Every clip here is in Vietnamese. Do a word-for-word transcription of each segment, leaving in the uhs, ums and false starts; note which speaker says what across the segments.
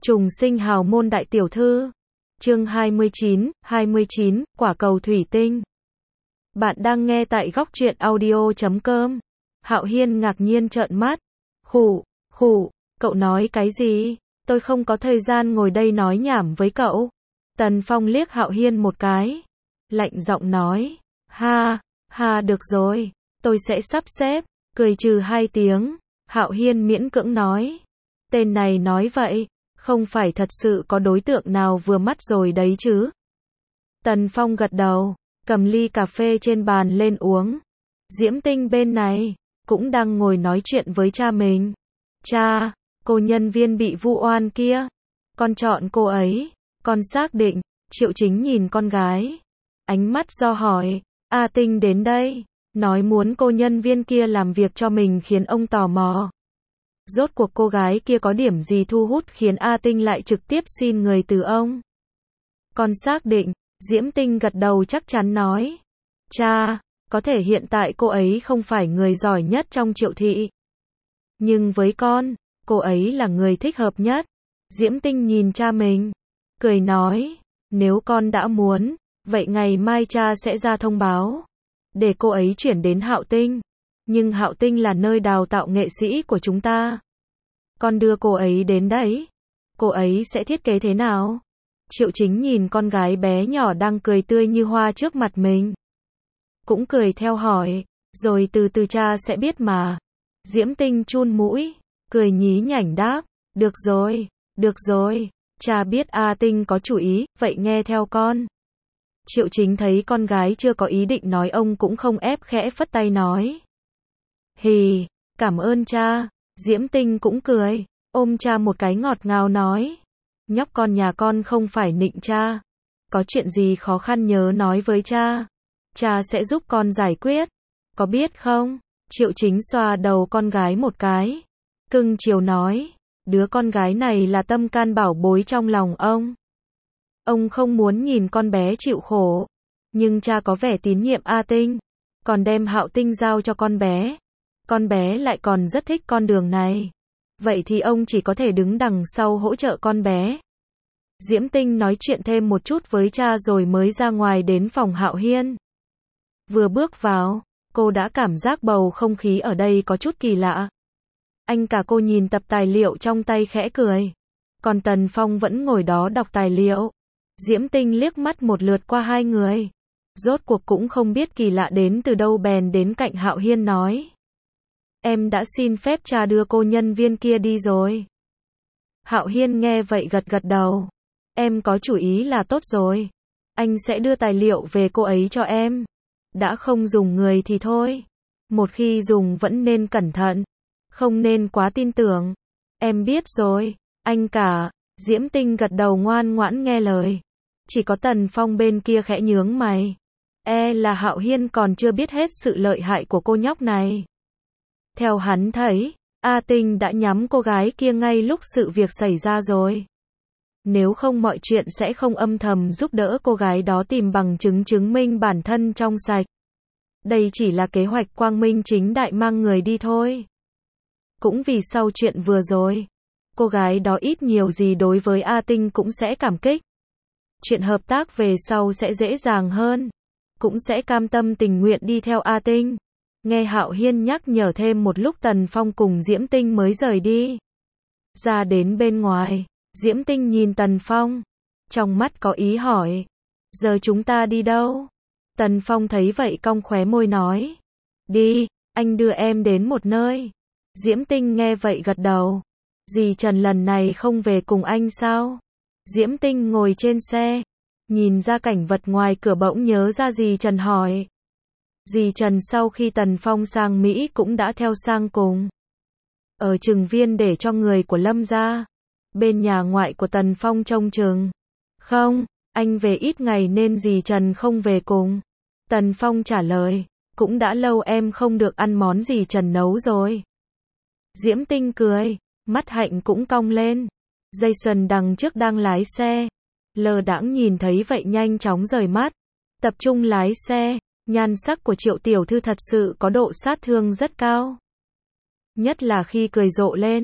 Speaker 1: Trùng sinh hào môn đại tiểu thư. Chương hai mươi chín, hai mươi chín, quả cầu thủy tinh. Bạn đang nghe tại góc truyện audio chấm com. Hạo Hiên ngạc nhiên trợn mắt. Khụ, khụ, cậu nói cái gì? Tôi không có thời gian ngồi đây nói nhảm với cậu. Tần Phong liếc Hạo Hiên một cái. Lạnh giọng nói. Ha, ha được rồi, tôi sẽ sắp xếp. Cười trừ hai tiếng. Hạo Hiên miễn cưỡng nói. Tên này nói vậy, không phải thật sự có đối tượng nào vừa mắt rồi đấy chứ? Tần Phong gật đầu, cầm ly cà phê trên bàn lên uống. Diễm Tinh bên này, cũng đang ngồi nói chuyện với cha mình. Cha, cô nhân viên bị vu oan kia, con chọn cô ấy, con xác định. Triệu Chính nhìn con gái, ánh mắt do hỏi. A Tinh đến đây, nói muốn cô nhân viên kia làm việc cho mình khiến ông tò mò. Rốt cuộc cô gái kia có điểm gì thu hút khiến A Tinh lại trực tiếp xin người từ ông? Con xác định. Diễm Tinh gật đầu chắc chắn nói. Cha, có thể hiện tại cô ấy không phải người giỏi nhất trong Triệu thị. Nhưng với con, cô ấy là người thích hợp nhất. Diễm Tinh nhìn cha mình, cười nói. Nếu con đã muốn, vậy ngày mai cha sẽ ra thông báo, để cô ấy chuyển đến Hạo Tinh. Nhưng Hạo Tinh là nơi đào tạo nghệ sĩ của chúng ta. Con đưa cô ấy đến đấy, cô ấy sẽ thiết kế thế nào? Triệu Chính nhìn con gái bé nhỏ đang cười tươi như hoa trước mặt mình, cũng cười theo hỏi. Rồi từ từ cha sẽ biết mà. Diễm Tinh chun mũi, cười nhí nhảnh đáp. Được rồi, được rồi, cha biết A Tinh có chủ ý, vậy nghe theo con. Triệu Chính thấy con gái chưa có ý định nói, ông cũng không ép, khẽ phất tay nói. Hì, cảm ơn cha. Diễm Tinh cũng cười, ôm cha một cái ngọt ngào nói. Nhóc con nhà con không phải nịnh cha. Có chuyện gì khó khăn nhớ nói với cha. Cha sẽ giúp con giải quyết. Có biết không? Triệu Chính xoa đầu con gái một cái, cưng chiều nói. Đứa con gái này là tâm can bảo bối trong lòng ông. Ông không muốn nhìn con bé chịu khổ. Nhưng cha có vẻ tín nhiệm A Tinh, còn đem Hạo Tinh giao cho con bé. Con bé lại còn rất thích con đường này. Vậy thì ông chỉ có thể đứng đằng sau hỗ trợ con bé. Diễm Tinh nói chuyện thêm một chút với cha rồi mới ra ngoài đến phòng Hạo Hiên. Vừa bước vào, cô đã cảm giác bầu không khí ở đây có chút kỳ lạ. Anh cả cô nhìn tập tài liệu trong tay khẽ cười. Còn Tần Phong vẫn ngồi đó đọc tài liệu. Diễm Tinh liếc mắt một lượt qua hai người. Rốt cuộc cũng không biết kỳ lạ đến từ đâu, bèn đến cạnh Hạo Hiên nói. Em đã xin phép cha đưa cô nhân viên kia đi rồi. Hạo Hiên nghe vậy gật gật đầu. Em có chủ ý là tốt rồi. Anh sẽ đưa tài liệu về cô ấy cho em. Đã không dùng người thì thôi. Một khi dùng vẫn nên cẩn thận. Không nên quá tin tưởng. Em biết rồi, anh cả. Diễm Tinh gật đầu ngoan ngoãn nghe lời. Chỉ có Tần Phong bên kia khẽ nhướng mày. E là Hạo Hiên còn chưa biết hết sự lợi hại của cô nhóc này. Theo hắn thấy, A Tinh đã nhắm cô gái kia ngay lúc sự việc xảy ra rồi. Nếu không mọi chuyện sẽ không âm thầm giúp đỡ cô gái đó tìm bằng chứng chứng minh bản thân trong sạch. Đây chỉ là kế hoạch quang minh chính đại mang người đi thôi. Cũng vì sau chuyện vừa rồi, cô gái đó ít nhiều gì đối với A Tinh cũng sẽ cảm kích. Chuyện hợp tác về sau sẽ dễ dàng hơn. Cũng sẽ cam tâm tình nguyện đi theo A Tinh. Nghe Hạo Hiên nhắc nhở thêm một lúc, Tần Phong cùng Diễm Tinh mới rời đi. Ra đến bên ngoài, Diễm Tinh nhìn Tần Phong, trong mắt có ý hỏi. Giờ chúng ta đi đâu? Tần Phong thấy vậy cong khóe môi nói. Đi, anh đưa em đến một nơi. Diễm Tinh nghe vậy gật đầu. Dì Trần lần này không về cùng anh sao? Diễm Tinh ngồi trên xe, nhìn ra cảnh vật ngoài cửa bỗng nhớ ra dì Trần hỏi. Dì Trần sau khi Tần Phong sang Mỹ cũng đã theo sang cùng. Ở chừng viên để cho người của Lâm gia. Bên nhà ngoại của Tần Phong trông chừng. Không, anh về ít ngày nên dì Trần không về cùng. Tần Phong trả lời. Cũng đã lâu em không được ăn món dì Trần nấu rồi. Diễm Tinh cười, mắt hạnh cũng cong lên. Jason đằng trước đang lái xe, lơ đãng nhìn thấy vậy nhanh chóng rời mắt, tập trung lái xe. Nhan sắc của Triệu tiểu thư thật sự có độ sát thương rất cao. Nhất là khi cười rộ lên,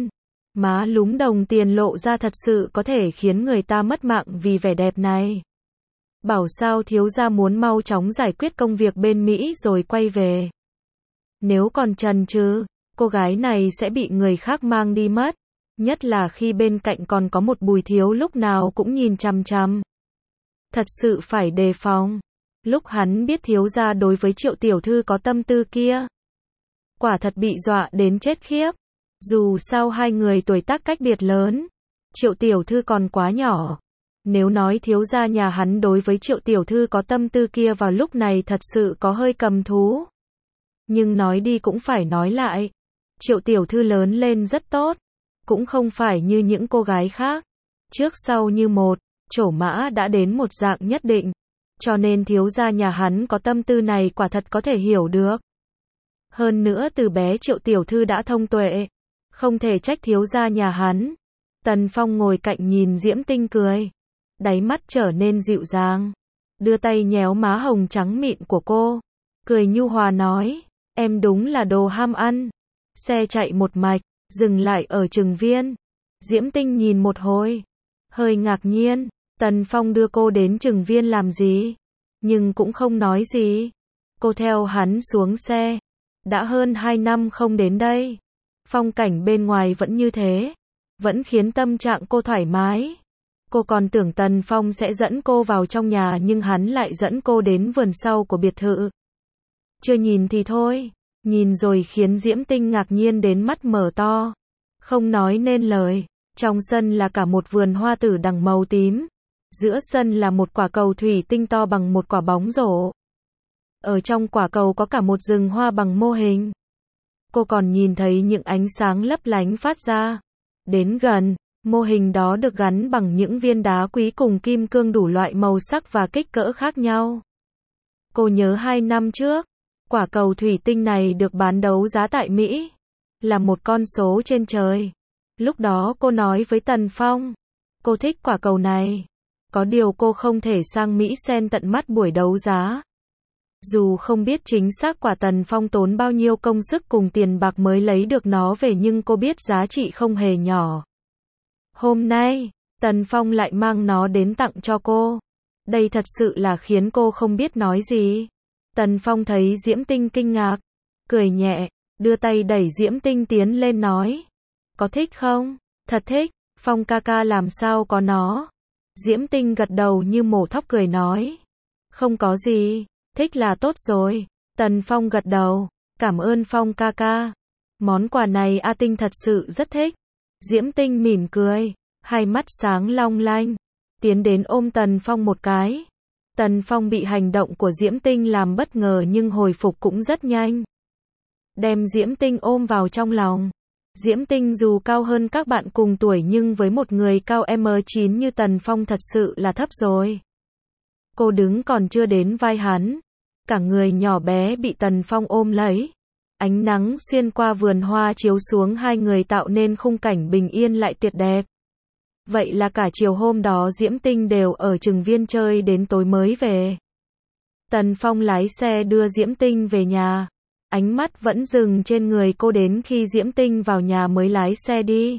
Speaker 1: Má lúm đồng tiền lộ ra thật sự có thể khiến người ta mất mạng vì vẻ đẹp này. Bảo sao thiếu gia muốn mau chóng giải quyết công việc bên Mỹ rồi quay về. Nếu còn chần chừ, cô gái này sẽ bị người khác mang đi mất. Nhất là khi bên cạnh còn có một Bùi thiếu lúc nào cũng nhìn chằm chằm. Thật sự phải đề phòng. Lúc hắn biết thiếu gia đối với Triệu tiểu thư có tâm tư kia, quả thật bị dọa đến chết khiếp. Dù sao hai người tuổi tác cách biệt lớn, Triệu tiểu thư còn quá nhỏ. Nếu nói thiếu gia nhà hắn đối với Triệu tiểu thư có tâm tư kia vào lúc này thật sự có hơi cầm thú. Nhưng nói đi cũng phải nói lại. Triệu tiểu thư lớn lên rất tốt. Cũng không phải như những cô gái khác. Trước sau như một, trổ mã đã đến một dạng nhất định. Cho nên thiếu gia nhà hắn có tâm tư này quả thật có thể hiểu được. Hơn nữa từ bé Triệu tiểu thư đã thông tuệ. Không thể trách thiếu gia nhà hắn. Tần Phong ngồi cạnh nhìn Diễm Tinh cười. Đáy mắt trở nên dịu dàng. Đưa tay nhéo má hồng trắng mịn của cô. Cười nhu hòa nói. Em đúng là đồ ham ăn. Xe chạy một mạch, dừng lại ở Trừng Viên. Diễm Tinh nhìn một hồi. Hơi ngạc nhiên. Tần Phong đưa cô đến Trừng Viên làm gì? Nhưng cũng không nói gì. Cô theo hắn xuống xe. Đã hơn hai năm không đến đây. Phong cảnh bên ngoài vẫn như thế. Vẫn khiến tâm trạng cô thoải mái. Cô còn tưởng Tần Phong sẽ dẫn cô vào trong nhà nhưng hắn lại dẫn cô đến vườn sau của biệt thự. Chưa nhìn thì thôi. Nhìn rồi khiến Diễm Tinh ngạc nhiên đến mắt mở to. Không nói nên lời. Trong sân là cả một vườn hoa tử đằng màu tím. Giữa sân là một quả cầu thủy tinh to bằng một quả bóng rổ. Ở trong quả cầu có cả một rừng hoa bằng mô hình. Cô còn nhìn thấy những ánh sáng lấp lánh phát ra. Đến gần, mô hình đó được gắn bằng những viên đá quý cùng kim cương đủ loại màu sắc và kích cỡ khác nhau. Cô nhớ hai năm trước, quả cầu thủy tinh này được bán đấu giá tại Mỹ. Là một con số trên trời. Lúc đó cô nói với Tần Phong. Cô thích quả cầu này. Có điều cô không thể sang Mỹ xem tận mắt buổi đấu giá. Dù không biết chính xác quả Tần Phong tốn bao nhiêu công sức cùng tiền bạc mới lấy được nó về nhưng cô biết giá trị không hề nhỏ. Hôm nay, Tần Phong lại mang nó đến tặng cho cô. Đây thật sự là khiến cô không biết nói gì. Tần Phong thấy Diễm Tinh kinh ngạc, cười nhẹ, đưa tay đẩy Diễm Tinh tiến lên nói. Có thích không? Thật thích, Phong ca ca làm sao có nó. Diễm Tinh gật đầu như mổ thóc cười nói. Không có gì, thích là tốt rồi. Tần Phong gật đầu, cảm ơn Phong ca ca. Món quà này A Tinh thật sự rất thích. Diễm Tinh mỉm cười, hai mắt sáng long lanh, tiến đến ôm Tần Phong một cái. Tần Phong bị hành động của Diễm Tinh làm bất ngờ nhưng hồi phục cũng rất nhanh. Đem Diễm Tinh ôm vào trong lòng. Diễm Tinh dù cao hơn các bạn cùng tuổi nhưng với một người cao em chín như Tần Phong thật sự là thấp rồi. Cô đứng còn chưa đến vai hắn. Cả người nhỏ bé bị Tần Phong ôm lấy. Ánh nắng xuyên qua vườn hoa chiếu xuống hai người tạo nên khung cảnh bình yên lại tuyệt đẹp. Vậy là cả chiều hôm đó Diễm Tinh đều ở Trừng Viên chơi đến tối mới về. Tần Phong lái xe đưa Diễm Tinh về nhà. Ánh mắt vẫn dừng trên người cô đến khi Diễm Tinh vào nhà mới lái xe đi.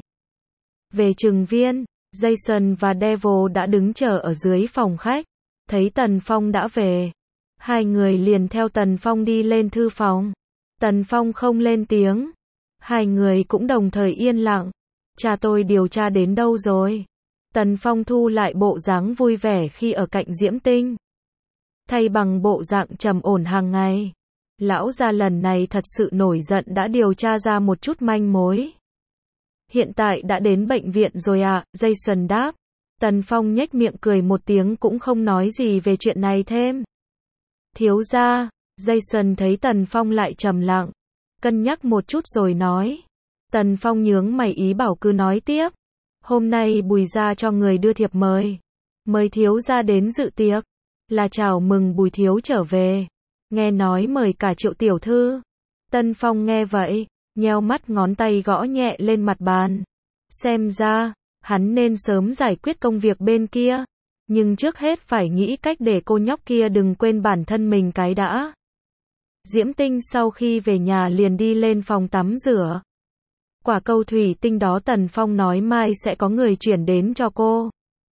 Speaker 1: Về Trừng Viên, Jason và Devil đã đứng chờ ở dưới phòng khách. Thấy Tần Phong đã về. Hai người liền theo Tần Phong đi lên thư phòng. Tần Phong không lên tiếng. Hai người cũng đồng thời yên lặng. Cha tôi điều tra đến đâu rồi? Tần Phong thu lại bộ dáng vui vẻ khi ở cạnh Diễm Tinh. Thay bằng bộ dạng trầm ổn hàng ngày. Lão gia lần này thật sự nổi giận đã điều tra ra một chút manh mối. Hiện tại đã đến bệnh viện rồi à? Jason đáp. Tần Phong nhếch miệng cười một tiếng cũng không nói gì về chuyện này thêm. Thiếu gia, Jason thấy Tần Phong lại trầm lặng. Cân nhắc một chút rồi nói. Tần Phong nhướng mày ý bảo cứ nói tiếp. Hôm nay Bùi gia cho người đưa thiệp mời. Mời thiếu gia đến dự tiệc. Là chào mừng Bùi thiếu trở về. Nghe nói mời cả Triệu tiểu thư. Tần Phong nghe vậy, nheo mắt ngón tay gõ nhẹ lên mặt bàn. Xem ra, hắn nên sớm giải quyết công việc bên kia. Nhưng trước hết phải nghĩ cách để cô nhóc kia đừng quên bản thân mình cái đã. Diễm Tinh sau khi về nhà liền đi lên phòng tắm rửa. Quả cầu thủy tinh đó Tần Phong nói mai sẽ có người chuyển đến cho cô.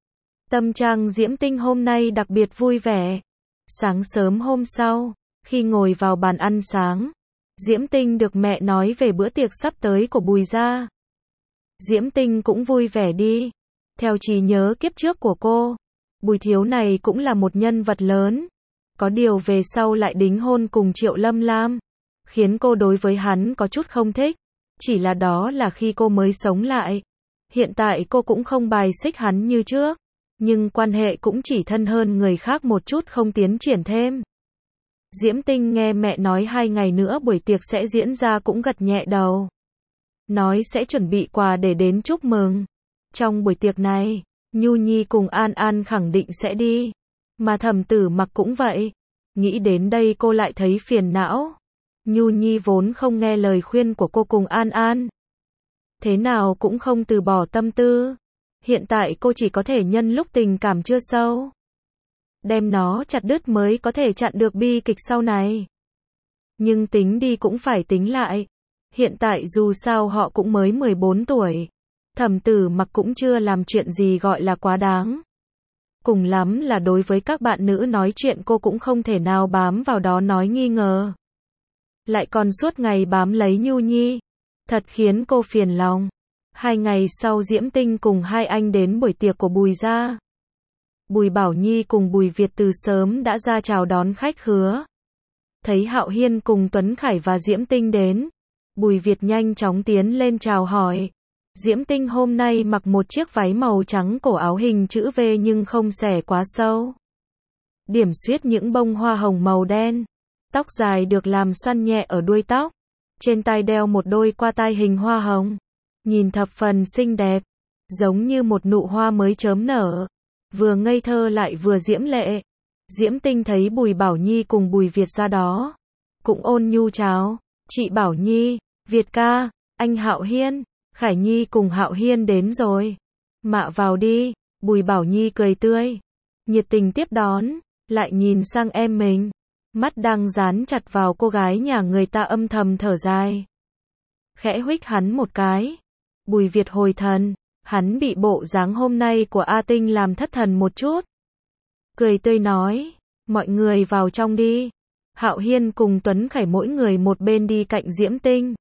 Speaker 1: Tâm trạng Diễm Tinh hôm nay đặc biệt vui vẻ. Sáng sớm hôm sau, khi ngồi vào bàn ăn sáng, Diễm Tinh được mẹ nói về bữa tiệc sắp tới của Bùi gia. Diễm Tinh cũng vui vẻ đi. Theo trí nhớ kiếp trước của cô, Bùi thiếu này cũng là một nhân vật lớn. Có điều về sau lại đính hôn cùng Triệu Lâm Lam, khiến cô đối với hắn có chút không thích. Chỉ là đó là khi cô mới sống lại. Hiện tại cô cũng không bài xích hắn như trước, nhưng quan hệ cũng chỉ thân hơn người khác một chút, không tiến triển thêm. Diễm Tinh nghe mẹ nói hai ngày nữa buổi tiệc sẽ diễn ra cũng gật nhẹ đầu. Nói sẽ chuẩn bị quà để đến chúc mừng. Trong buổi tiệc này, Nhu Nhi cùng An An khẳng định sẽ đi. Mà Thẩm Tử Mặc cũng vậy. Nghĩ đến đây cô lại thấy phiền não. Nhu Nhi vốn không nghe lời khuyên của cô cùng An An. Thế nào cũng không từ bỏ tâm tư. Hiện tại cô chỉ có thể nhân lúc tình cảm chưa sâu, đem nó chặt đứt mới có thể chặn được bi kịch sau này. Nhưng tính đi cũng phải tính lại. Hiện tại dù sao họ cũng mới mười bốn tuổi. Thẩm Tử Mặc cũng chưa làm chuyện gì gọi là quá đáng. Cùng lắm là đối với các bạn nữ nói chuyện cô cũng không thể nào bám vào đó nói nghi ngờ. Lại còn suốt ngày bám lấy Nhu Nhi. Thật khiến cô phiền lòng. Hai ngày sau Diễm Tinh cùng hai anh đến buổi tiệc của Bùi gia. Bùi Bảo Nhi cùng Bùi Việt từ sớm đã ra chào đón khách khứa. Thấy Hạo Hiên cùng Tuấn Khải và Diễm Tinh đến, Bùi Việt nhanh chóng tiến lên chào hỏi. Diễm Tinh hôm nay mặc một chiếc váy màu trắng cổ áo hình chữ V nhưng không xẻ quá sâu. Điểm xuyết những bông hoa hồng màu đen. Tóc dài được làm xoăn nhẹ ở đuôi tóc. Trên tai đeo một đôi qua tai hình hoa hồng. Nhìn thập phần xinh đẹp. Giống như một nụ hoa mới chớm nở. Vừa ngây thơ lại vừa diễm lệ. Diễm Tinh thấy Bùi Bảo Nhi cùng Bùi Việt ra đó, cũng ôn nhu chào. Chị Bảo Nhi, Việt ca, anh Hạo Hiên, Khải Nhi cùng Hạo Hiên đến rồi. Mạ vào đi. Bùi Bảo Nhi cười tươi, nhiệt tình tiếp đón. Lại nhìn sang em mình, mắt đang dán chặt vào cô gái nhà người ta âm thầm thở dài. Khẽ huých hắn một cái. Bùi Việt hồi thần. Hắn bị bộ dáng hôm nay của A Tinh làm thất thần một chút. Cười tươi nói, mọi người vào trong đi. Hạo Hiên cùng Tuấn Khải mỗi người một bên đi cạnh Diễm Tinh,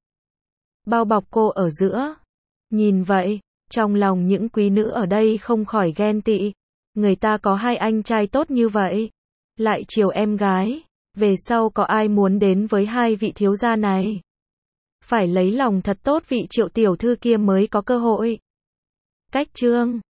Speaker 1: bao bọc cô ở giữa. Nhìn vậy, trong lòng những quý nữ ở đây không khỏi ghen tị. Người ta có hai anh trai tốt như vậy, lại chiều em gái. Về sau có ai muốn đến với hai vị thiếu gia này? Phải lấy lòng thật tốt vị Triệu tiểu thư kia mới có cơ hội. Cách chương